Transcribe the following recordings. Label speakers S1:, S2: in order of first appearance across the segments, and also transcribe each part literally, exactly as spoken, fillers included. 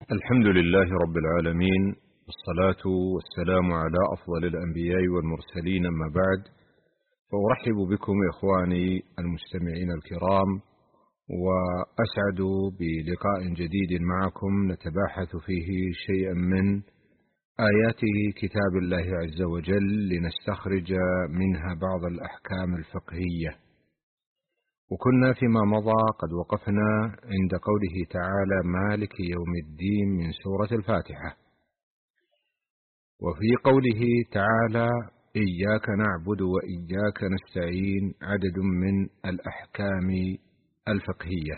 S1: الحمد لله رب العالمين، والصلاة والسلام على أفضل الأنبياء والمرسلين، أما بعد، فأرحب بكم إخواني المستمعين الكرام، وأسعد بلقاء جديد معكم نتباحث فيه شيئا من آيات كتاب الله عز وجل لنستخرج منها بعض الأحكام الفقهية. وكنا فيما مضى قد وقفنا عند قوله تعالى: مالك يوم الدين، من سورة الفاتحة. وفي قوله تعالى: إياك نعبد وإياك نستعين، عدد من الأحكام الفقهية.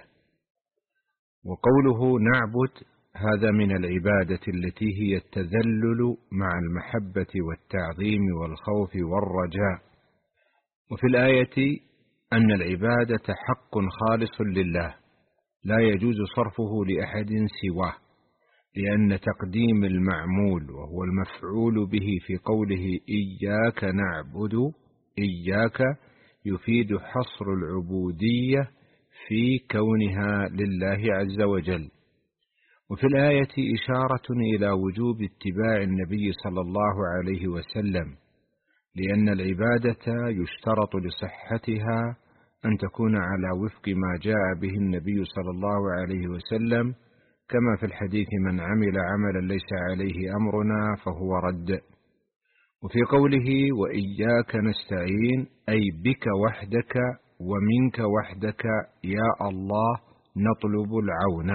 S1: وقوله نعبد هذا من العبادة التي هي التذلل مع المحبة والتعظيم والخوف والرجاء. وفي الآية أن العبادة حق خالص لله لا يجوز صرفه لأحد سواه، لأن تقديم المعمول وهو المفعول به في قوله إياك نعبد، إياك يفيد حصر العبودية في كونها لله عز وجل. وفي الآية إشارة إلى وجوب اتباع النبي صلى الله عليه وسلم، لأن العبادة يشترط لصحتها أن تكون على وفق ما جاء به النبي صلى الله عليه وسلم، كما في الحديث: من عمل عملا ليس عليه أمرنا فهو رد. وفي قوله وإياك نستعين، أي بك وحدك ومنك وحدك يا الله نطلب العون.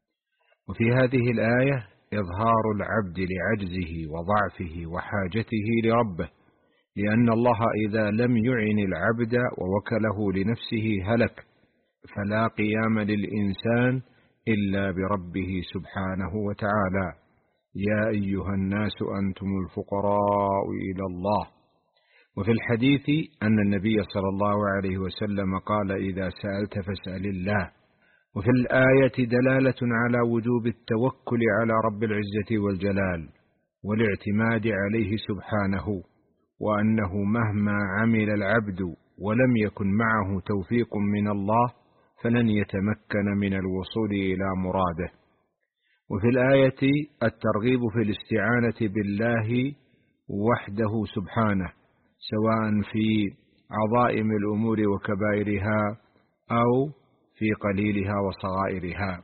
S1: وفي هذه الآية إظهار العبد لعجزه وضعفه وحاجته لربه، لأن الله إذا لم يعن العبد ووكله لنفسه هلك، فلا قيام للإنسان إلا بربه سبحانه وتعالى. يا أيها الناس أنتم الفقراء إلى الله. وفي الحديث أن النبي صلى الله عليه وسلم قال: إذا سألت فاسأل الله. وفي الآية دلالة على وجوب التوكل على رب العزة والجلال والاعتماد عليه سبحانه، وأنه مهما عمل العبد ولم يكن معه توفيق من الله فلن يتمكن من الوصول إلى مراده. وفي الآية الترغيب في الاستعانة بالله وحده سبحانه، سواء في عظائم الأمور وكبائرها أو في قليلها وصغائرها.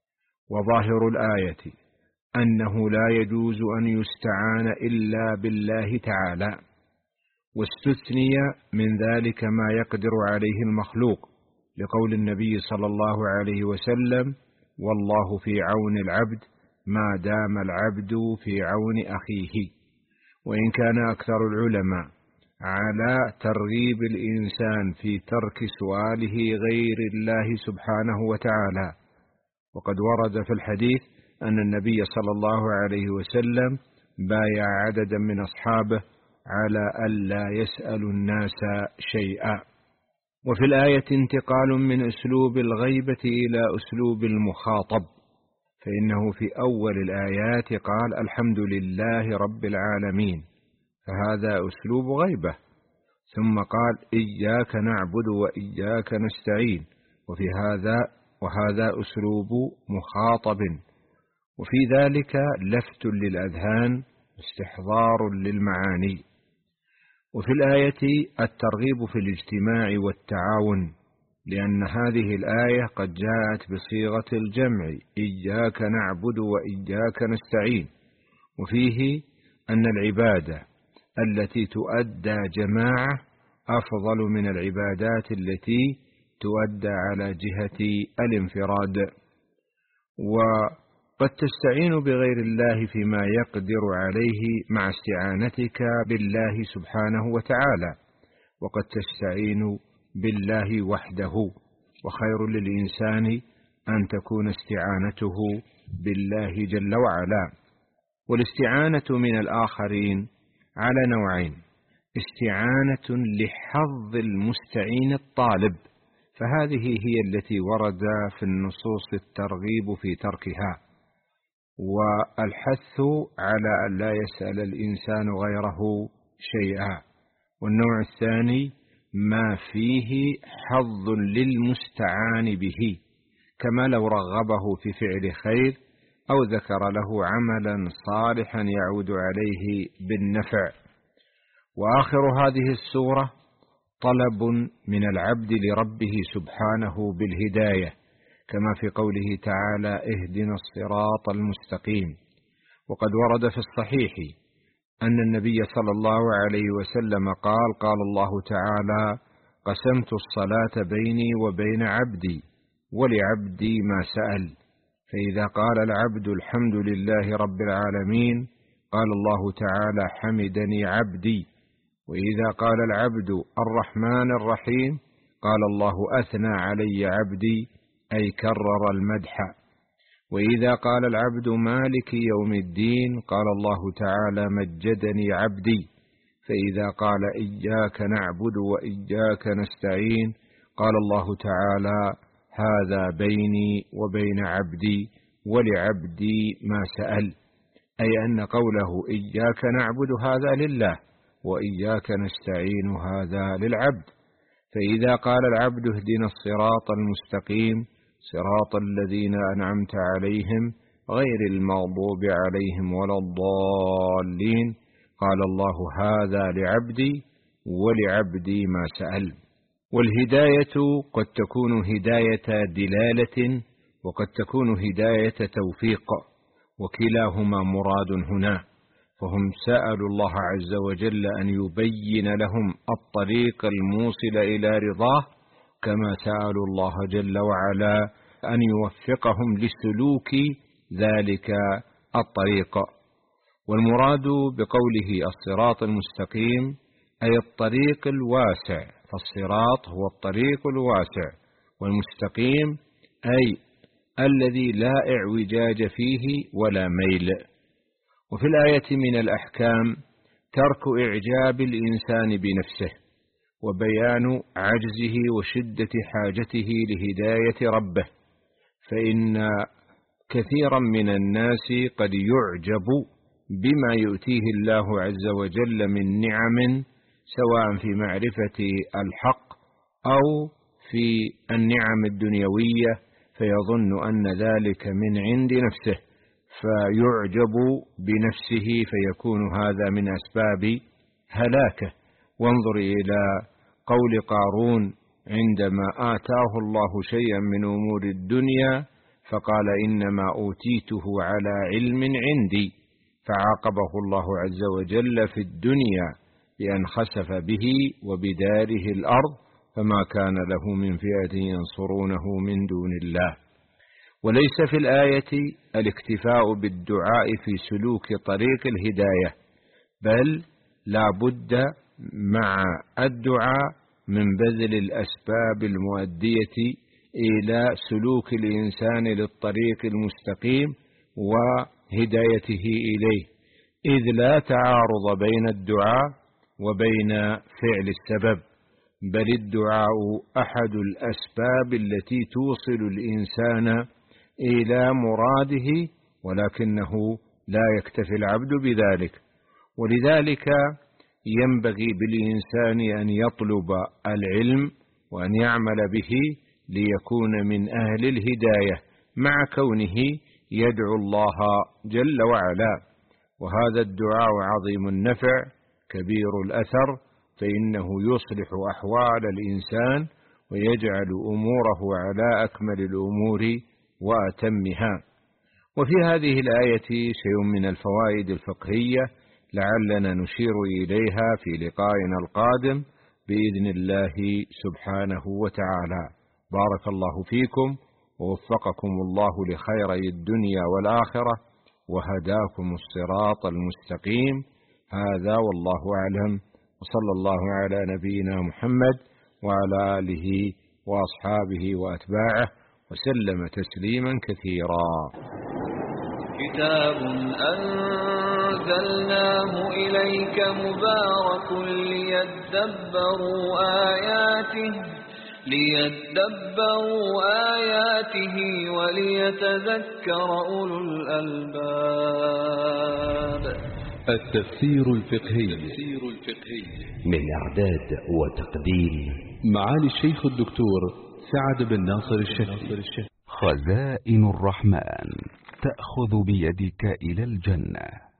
S1: وظاهر الآية أنه لا يجوز أن يستعان إلا بالله تعالى، واستثني من ذلك ما يقدر عليه المخلوق، لقول النبي صلى الله عليه وسلم: والله في عون العبد ما دام العبد في عون أخيه. وإن كان أكثر العلماء على ترغيب الإنسان في ترك سؤاله غير الله سبحانه وتعالى، وقد ورد في الحديث أن النبي صلى الله عليه وسلم بايع عددا من أصحابه على ألا يسأل الناس شيئا. وفي الآية انتقال من أسلوب الغيبة إلى أسلوب المخاطب، فإنه في أول الآيات قال: الحمد لله رب العالمين، فهذا أسلوب غيبة. ثم قال: إياك نعبد وإياك نستعين، وفي هذا وهذا أسلوب مخاطب، وفي ذلك لفت للأذهان واستحضار للمعاني. وفي الآية الترغيب في الاجتماع والتعاون، لأن هذه الآية قد جاءت بصيغة الجمع: إياك نعبد وإياك نستعين، وفيه أن العبادة التي تؤدى جماعة أفضل من العبادات التي تؤدى على جهة الانفراد. وقد تستعين بغير الله فيما يقدر عليه مع استعانتك بالله سبحانه وتعالى، وقد تستعين بالله وحده، وخير للإنسان أن تكون استعانته بالله جل وعلا. والاستعانة من الآخرين على نوعين: استعانة لحظ المستعين الطالب، فهذه هي التي ورد في النصوص الترغيب في تركها، والحث على أن لا يسأل الإنسان غيره شيئا. والنوع الثاني ما فيه حظ للمستعان به، كما لو رغبه في فعل خير أو ذكر له عملا صالحا يعود عليه بالنفع. وآخر هذه السورة طلب من العبد لربه سبحانه بالهداية، كما في قوله تعالى: اهدنا الصراط المستقيم. وقد ورد في الصحيح أن النبي صلى الله عليه وسلم قال: قال الله تعالى: قسمت الصلاة بيني وبين عبدي ولعبدي ما سأل، فإذا قال العبد الحمد لله رب العالمين قال الله تعالى: حمدني عبدي. وإذا قال العبد الرحمن الرحيم قال الله: أثنى علي عبدي، أي كرر المدح. وإذا قال العبد مالك يوم الدين قال الله تعالى: مجدني عبدي. فإذا قال إياك نعبد وإياك نستعين قال الله تعالى: هذا بيني وبين عبدي ولعبدي ما سأل، أي أن قوله إياك نعبد هذا لله، وإياك نستعين هذا للعبد. فإذا قال العبد اهدنا الصراط المستقيم صراط الذين أنعمت عليهم غير المغضوب عليهم ولا الضالين قال الله: هذا لعبدي ولعبدي ما سأل. والهداية قد تكون هداية دلالة وقد تكون هداية توفيق، وكلاهما مراد هنا. فهم سألوا الله عز وجل أن يبين لهم الطريق الموصل إلى رضاه، كما سألوا الله جل وعلا أن يوفقهم لسلوك ذلك الطريق. والمراد بقوله الصراط المستقيم أي الطريق الواسع، فالصراط هو الطريق الواسع، والمستقيم أي الذي لا اعوجاج فيه ولا ميل. وفي الآية من الأحكام ترك إعجاب الإنسان بنفسه، وبيان عجزه وشدة حاجته لهداية ربه، فإن كثيرا من الناس قد يعجب بما يؤتيه الله عز وجل من نعم، سواء في معرفة الحق أو في النعم الدنيوية، فيظن أن ذلك من عند نفسه فيعجب بنفسه، فيكون هذا من أسباب هلاكه. وانظر إلى قول قارون عندما آتاه الله شيئا من أمور الدنيا فقال: إنما أوتيته على علم عندي، فعاقبه الله عز وجل في الدنيا بأن خسف به وبداره الأرض، فما كان له من فئة ينصرونه من دون الله. وليس في الآية الاكتفاء بالدعاء في سلوك طريق الهداية، بل لا بد مع الدعاء من بذل الأسباب المؤدية إلى سلوك الإنسان للطريق المستقيم وهدايته إليه، إذ لا تعارض بين الدعاء وبين فعل السبب، بل الدعاء أحد الأسباب التي توصل الإنسان إلى مراده، ولكنه لا يكتفي العبد بذلك. ولذلك ينبغي بالإنسان أن يطلب العلم وأن يعمل به ليكون من أهل الهداية، مع كونه يدعو الله جل وعلا. وهذا الدعاء عظيم النفع كبير الأثر، فإنه يصلح أحوال الإنسان ويجعل أموره على أكمل الأمور وأتمها. وفي هذه الآية شيء من الفوائد الفقهية لعلنا نشير إليها في لقائنا القادم بإذن الله سبحانه وتعالى. بارك الله فيكم ووفقكم الله لخيري الدنيا والآخرة وهداكم الصراط المستقيم. هذا والله أعلم، وصلى الله على نبينا محمد وعلى آله وأصحابه وأتباعه وسلم تسليما كثيرا.
S2: كتاب أنزلناه إليك مبارك ليدبروا آياته ليدبروا آياته وليتذكر أولو الألباب.
S3: التفسير الفقهي
S4: من إعداد وتقديم
S3: معالي الشيخ الدكتور سعد بن ناصر الشهري.
S4: خزائن الرحمن.
S5: تأخذ بيدك إلى الجنة.